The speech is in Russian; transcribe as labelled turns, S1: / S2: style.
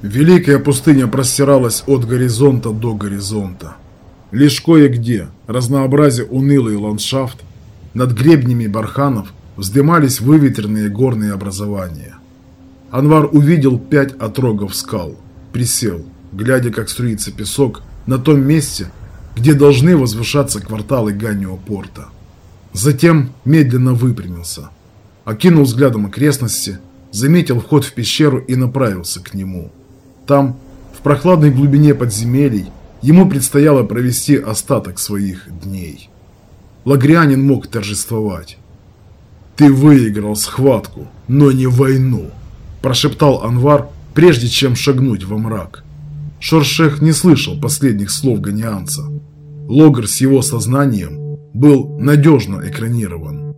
S1: Великая пустыня простиралась от горизонта до горизонта. Лишь кое-где, разнообразя унылый ландшафт, над гребнями барханов вздымались выветренные горные образования. Анвар увидел 5 отрогов скал, присел, глядя, как струится песок на том месте, где должны возвышаться кварталы Ганио-порта. Затем медленно выпрямился, окинул взглядом окрестности, заметил вход в пещеру и направился к нему. Там, в прохладной глубине подземелий, ему предстояло провести остаток своих дней. Лагрианин мог торжествовать. «Ты выиграл схватку, но не войну», – прошептал Анвар, прежде чем шагнуть во мрак. Шоршех не слышал последних слов ганианца. Логр с его сознанием был надежно экранирован.